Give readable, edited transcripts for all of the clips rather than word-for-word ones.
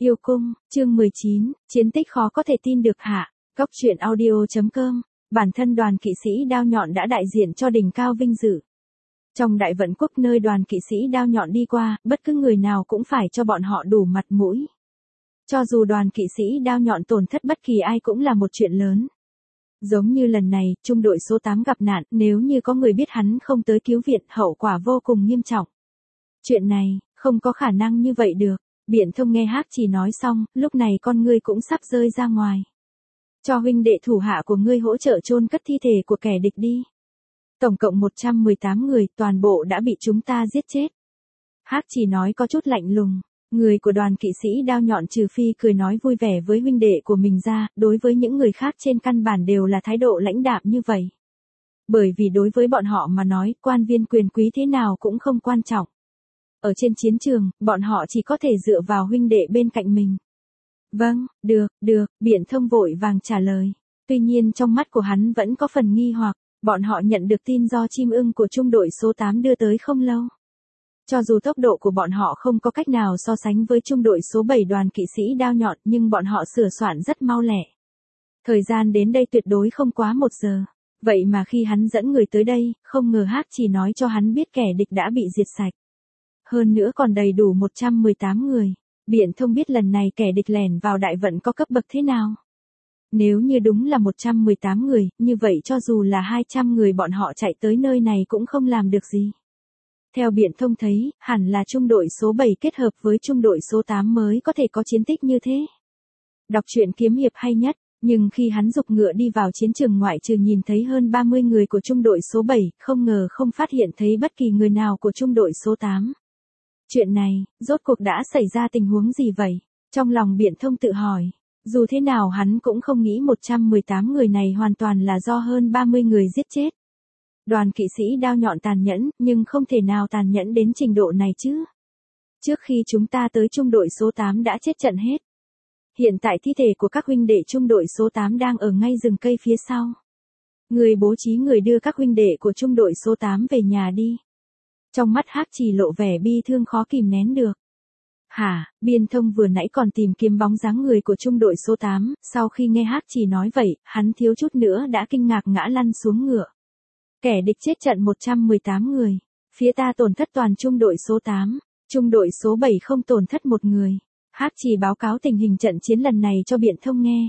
Yêu cung, chương 19, chiến tích khó có thể tin được hạ. Góc truyện audio.com, bản thân đoàn kỵ sĩ đao nhọn đã đại diện cho đỉnh cao vinh dự. Trong đại vận quốc nơi đoàn kỵ sĩ đao nhọn đi qua, bất cứ người nào cũng phải cho bọn họ đủ mặt mũi. Cho dù đoàn kỵ sĩ đao nhọn tổn thất bất kỳ ai cũng là một chuyện lớn. Giống như lần này, trung đội số 8 gặp nạn, nếu như có người biết hắn không tới cứu viện, hậu quả vô cùng nghiêm trọng. Chuyện này, không có khả năng như vậy được. Biện Thông nghe Hắc Chỉ nói xong, lúc này con ngươi cũng sắp rơi ra ngoài. Cho huynh đệ thủ hạ của ngươi hỗ trợ chôn cất thi thể của kẻ địch đi. Tổng cộng 118 người, toàn bộ đã bị chúng ta giết chết. Hắc Chỉ nói có chút lạnh lùng. Người của đoàn kỵ sĩ đao nhọn trừ phi cười nói vui vẻ với huynh đệ của mình ra, đối với những người khác trên căn bản đều là thái độ lãnh đạm như vậy. Bởi vì đối với bọn họ mà nói, quan viên quyền quý thế nào cũng không quan trọng. Ở trên chiến trường, bọn họ chỉ có thể dựa vào huynh đệ bên cạnh mình. Vâng, được, Biện Thông vội vàng trả lời. Tuy nhiên trong mắt của hắn vẫn có phần nghi hoặc, bọn họ nhận được tin do chim ưng của trung đội số 8 đưa tới không lâu. Cho dù tốc độ của bọn họ không có cách nào so sánh với trung đội số 7 đoàn kỵ sĩ đao nhọn, nhưng bọn họ sửa soạn rất mau lẹ. Thời gian đến đây tuyệt đối không quá 1 giờ. Vậy mà khi hắn dẫn người tới đây, không ngờ Hắc Chỉ nói cho hắn biết kẻ địch đã bị diệt sạch. Hơn nữa còn đầy đủ 118 người. Biện Thông biết lần này kẻ địch lẻn vào đại vận có cấp bậc thế nào. Nếu như đúng là 118 người, như vậy cho dù là 200 người bọn họ chạy tới nơi này cũng không làm được gì. Theo Biện Thông thấy, hẳn là trung đội số 7 kết hợp với trung đội số 8 mới có thể có chiến tích như thế. Đọc truyện kiếm hiệp hay nhất, nhưng khi hắn giục ngựa đi vào chiến trường ngoại trừ nhìn thấy hơn 30 người của trung đội số 7, không ngờ không phát hiện thấy bất kỳ người nào của trung đội số 8. Chuyện này, rốt cuộc đã xảy ra tình huống gì vậy? Trong lòng Biện Thông tự hỏi, dù thế nào hắn cũng không nghĩ 118 người này hoàn toàn là do hơn 30 người giết chết. Đoàn kỵ sĩ đao nhọn tàn nhẫn, nhưng không thể nào tàn nhẫn đến trình độ này chứ. Trước khi chúng ta tới trung đội số 8 đã chết trận hết. Hiện tại thi thể của các huynh đệ trung đội số 8 đang ở ngay rừng cây phía sau. Người bố trí người đưa các huynh đệ của trung đội số 8 về nhà đi. Trong mắt Hắc Chỉ lộ vẻ bi thương khó kìm nén được. Hả, Biên Thông vừa nãy còn tìm kiếm bóng dáng người của trung đội số 8, sau khi nghe Hắc Chỉ nói vậy, hắn thiếu chút nữa đã kinh ngạc ngã lăn xuống ngựa. Kẻ địch chết trận 118 người, phía ta tổn thất toàn trung đội số 8, trung đội số 7 không tổn thất một người. Hắc Chỉ báo cáo tình hình trận chiến lần này cho Biện Thông nghe.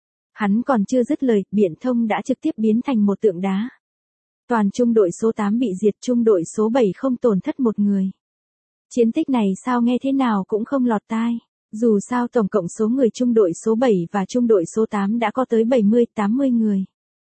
Hắn còn chưa dứt lời, Biện Thông đã trực tiếp biến thành một tượng đá. Toàn trung đội số 8 bị diệt, trung đội số 7 không tổn thất một người. Chiến tích này sao nghe thế nào cũng không lọt tai. Dù sao tổng cộng số người trung đội số 7 và trung đội số 8 đã có tới 70-80 người.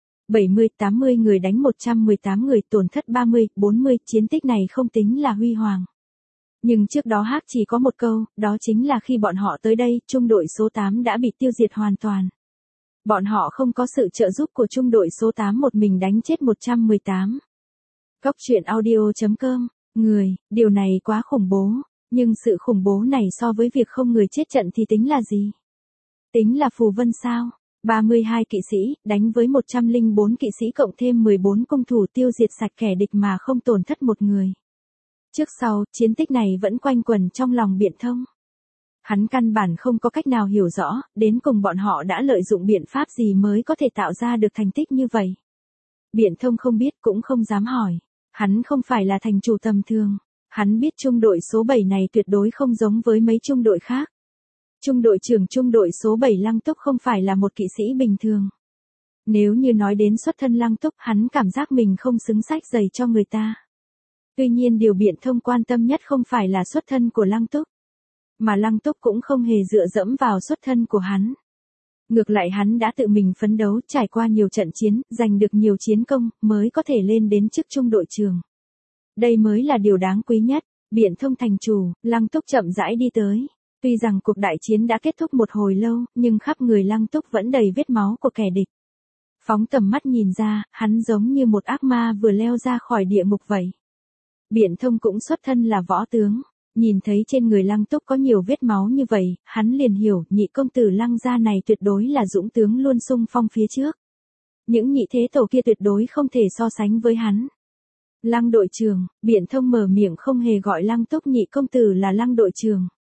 70-80 người đánh 118 người tổn thất 30-40, chiến tích này không tính là huy hoàng. Nhưng trước đó Hắc Chỉ có một câu, đó chính là khi bọn họ tới đây, trung đội số 8 đã bị tiêu diệt hoàn toàn. Bọn họ không có sự trợ giúp của trung đội số 8 một mình đánh chết 118. Góc truyện audio.com, điều này quá khủng bố, nhưng sự khủng bố này so với việc không người chết trận thì tính là gì? Tính là phù vân sao? 32 kỵ sĩ, đánh với 104 kỵ sĩ cộng thêm 14 cung thủ tiêu diệt sạch kẻ địch mà không tổn thất một người. Trước sau, chiến tích này vẫn quanh quẩn trong lòng Biện Thông. Hắn căn bản không có cách nào hiểu rõ, đến cùng bọn họ đã lợi dụng biện pháp gì mới có thể tạo ra được thành tích như vậy. Biện Thông không biết cũng không dám hỏi. Hắn không phải là thành chủ tầm thường. Hắn biết trung đội số 7 này tuyệt đối không giống với mấy trung đội khác. Trung đội trưởng trung đội số 7 Lăng Túc không phải là một kỵ sĩ bình thường. Nếu như nói đến xuất thân Lăng Túc, hắn cảm giác mình không xứng sách giày cho người ta. Tuy nhiên điều Biện Thông quan tâm nhất không phải là xuất thân của Lăng Túc, mà Lăng Túc cũng không hề dựa dẫm vào xuất thân của hắn. Ngược lại hắn đã tự mình phấn đấu, trải qua nhiều trận chiến, giành được nhiều chiến công, mới có thể lên đến chức trung đội trưởng. Đây mới là điều đáng quý nhất. Biện Thông thành chủ, Lăng Túc chậm rãi đi tới. Tuy rằng cuộc đại chiến đã kết thúc một hồi lâu, nhưng khắp người Lăng Túc vẫn đầy vết máu của kẻ địch. Phóng tầm mắt nhìn ra, hắn giống như một ác ma vừa leo ra khỏi địa ngục vậy. Biện Thông cũng xuất thân là võ tướng. Nhìn thấy trên người Lăng Túc có nhiều vết máu như vậy, hắn liền hiểu nhị công tử Lăng gia này tuyệt đối là dũng tướng luôn xung phong phía trước. Những nhị thế tổ kia tuyệt đối không thể so sánh với hắn. Lăng đội trưởng, Biện Thông mở miệng không hề gọi Lăng Túc nhị công tử là Lăng đội trưởng.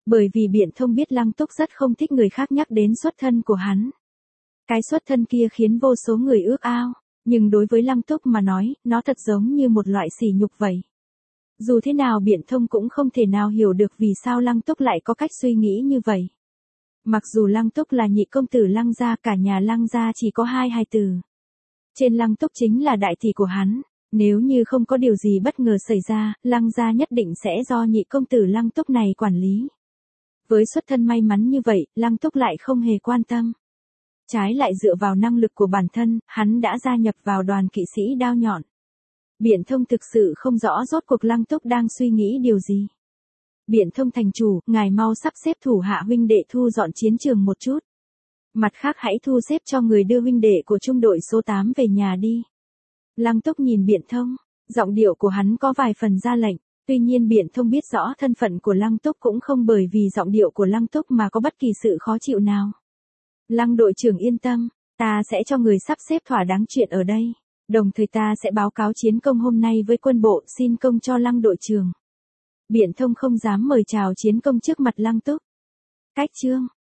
Bởi vì Biện Thông biết Lăng Túc rất không thích người khác nhắc đến xuất thân của hắn. Cái xuất thân kia khiến vô số người ước ao, nhưng đối với Lăng Túc mà nói, nó thật giống như một loại sỉ nhục vậy. Dù thế nào Biện Thông cũng không thể nào hiểu được vì sao Lăng Túc lại có cách suy nghĩ như vậy. Mặc dù Lăng Túc là nhị công tử Lăng gia, cả nhà Lăng gia chỉ có 2 hài tử. Trên Lăng Túc chính là đại tỷ của hắn, nếu như không có điều gì bất ngờ xảy ra, Lăng gia nhất định sẽ do nhị công tử Lăng Túc này quản lý. Với xuất thân may mắn như vậy, Lăng Túc lại không hề quan tâm. Trái lại dựa vào năng lực của bản thân, hắn đã gia nhập vào đoàn kỵ sĩ đao nhọn. Biện Thông thực sự không rõ rốt cuộc Lăng Túc đang suy nghĩ điều gì. Biện Thông thành chủ, ngài mau sắp xếp thủ hạ huynh đệ thu dọn chiến trường một chút. Mặt khác hãy thu xếp cho người đưa huynh đệ của trung đội số 8 về nhà đi. Lăng Túc nhìn Biện Thông, giọng điệu của hắn có vài phần ra lệnh, tuy nhiên Biện Thông biết rõ thân phận của Lăng Túc cũng không bởi vì giọng điệu của Lăng Túc mà có bất kỳ sự khó chịu nào. Lăng đội trưởng yên tâm, ta sẽ cho người sắp xếp thỏa đáng chuyện ở đây, đồng thời ta sẽ báo cáo chiến công hôm nay với quân bộ, xin công cho Lăng đội trưởng. Biện Thông không dám mời chào chiến công trước mặt Lăng Túc. Cách chương